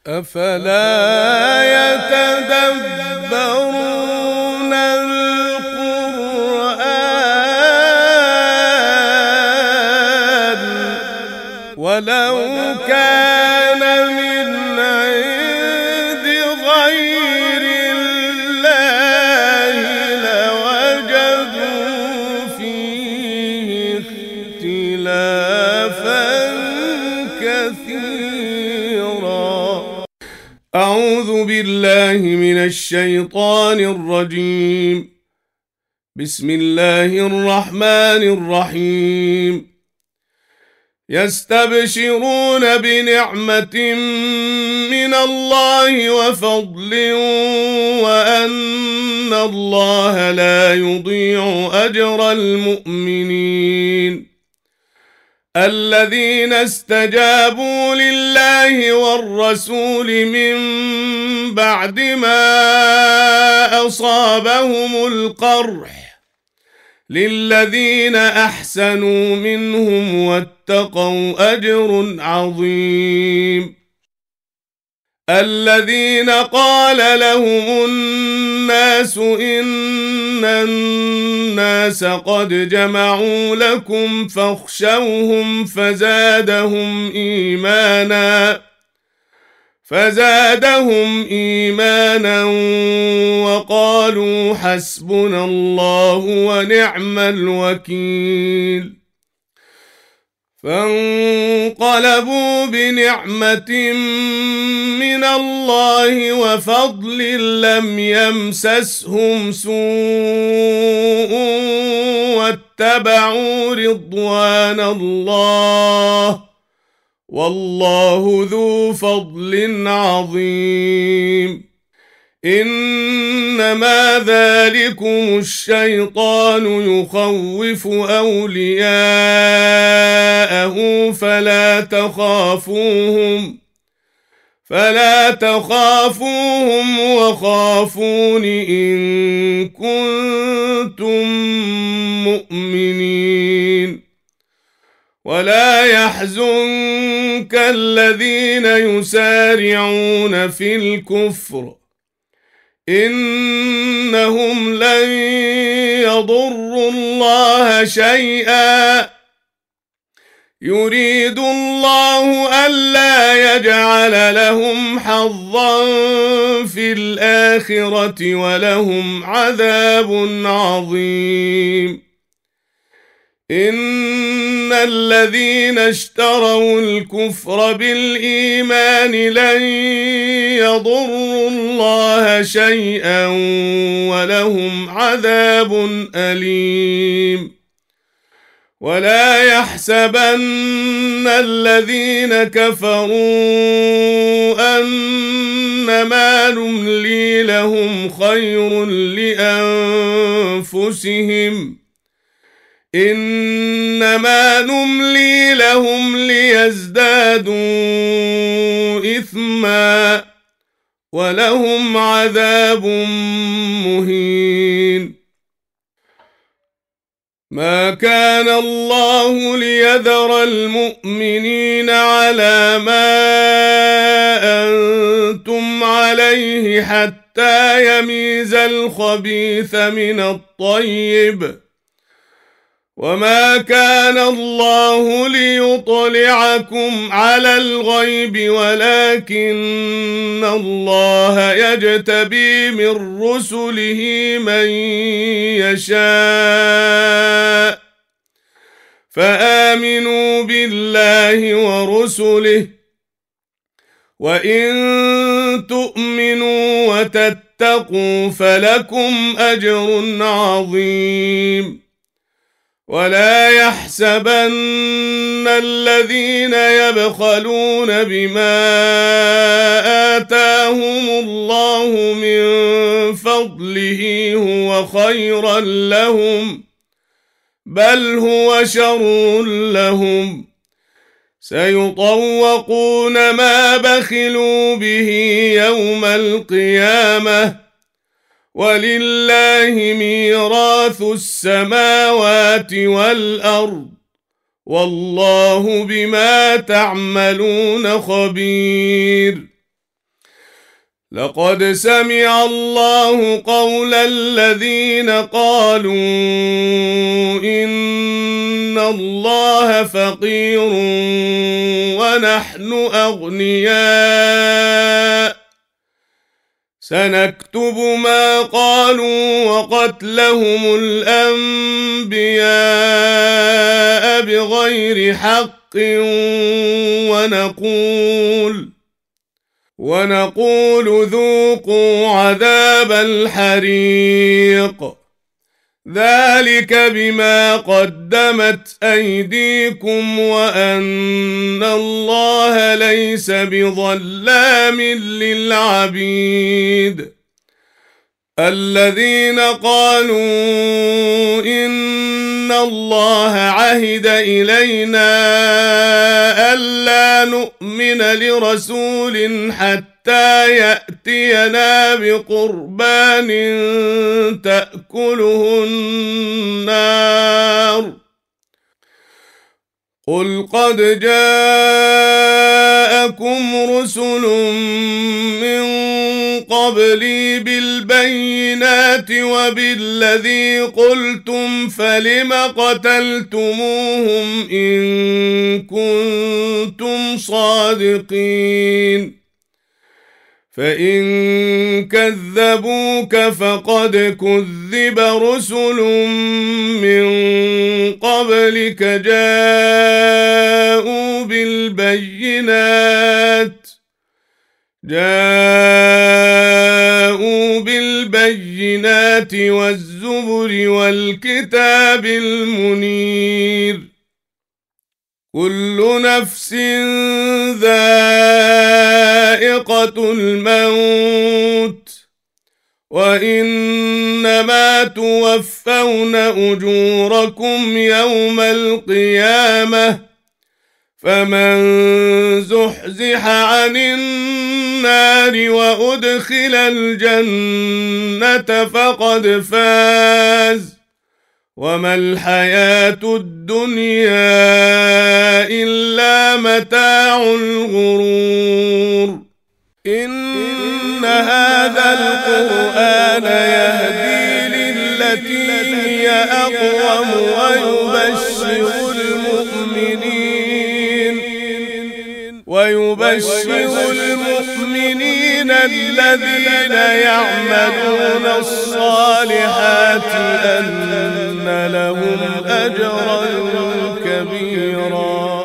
أفلا يتدبرون القرآن ولو كان من عند غير الله لوجدوا فيه اختلافا كثيرا. أعوذ بالله من الشيطان الرجيم. بسم الله الرحمن الرحيم. يستبشرون بنعمة من الله وفضل وأن الله لا يضيع أجر المؤمنين الذين استجابوا لله والرسول من بعد ما أصابهم القرح للذين أحسنوا منهم واتقوا أجر عظيم. الذين قال لهم الناس إن الناس قد جمعوا لكم فاخشوهم فزادهم إيمانا وقالوا حسبنا الله ونعم الوكيل. فانقلبوا بنعمة من الله وفضل لم يمسسهم سوء واتبعوا رضوان الله والله ذو فضل عظيم. إنما ذلكم الشيطان يخوف أولياءه فلا تخافوهم وخافون إن كنتم مؤمنين. ولا يحزنك الذين يسارعون في الكفر إنهم لن يضروا الله شيئا يريد الله ألا يجعل لهم حظا في الآخرة ولهم عذاب عظيم. إن الذين اشتروا الكفر بالإيمان لن يضروا الله شيئا ولهم عذاب أليم. ولا يحسبن الذين كفروا أنما نملي لهم خير لأنفسهم إنما نملي لهم ليزدادوا إثما ولهم عذاب مهين. ما كان الله ليذر المؤمنين على ما أنتم عليه حتى يميز الخبيث من الطيب وما كان الله ليطلعكم على الغيب ولكن الله يجتبي من رسله من يشاء فآمنوا بالله ورسله وإن تؤمنوا وتتقوا فلكم أجر عظيم. ولا يحسبن الذين يبخلون بما آتاهم الله من فضله هو خيرا لهم بل هو شر لهم سيطوقون ما بخلوا به يوم القيامة ولله ميراث السماوات والأرض والله بما تعملون خبير. لقد سمع الله قول الذين قالوا إن الله فقير ونحن أغنياء سنكتب ما قالوا وقتلهم الأنبياء بغير حق ونقول ذوقوا عذاب الحريق ذلك بما قدمت أيديكم وأن الله ليس بظلام للعبيد الذين قالوا إن الله عهد إلينا ألا نؤمن لرسول حتى يأتينا بقربان تأكله النار قل قد جاءكم رسل من قبلي بالبينات وبالذي قلتم فلم قتلتموهم إن كنتم صادقين فإن كذبوك فقد كذب رسل من قبلك جاءوا بالبينات والزبر والكتاب المنير كل نفس ذائقة الموت وإنما توفون أجوركم يوم القيامة فمن زحزح عن النار وأدخل الجنة فقد فاز وما الحياة الدنيا إلا متاع الغرور إن هذا القرآن يهدي للتي هي أقوم ويبشر المؤمنين الذين يعملون الصالحات أن لهم أجرا كبيرا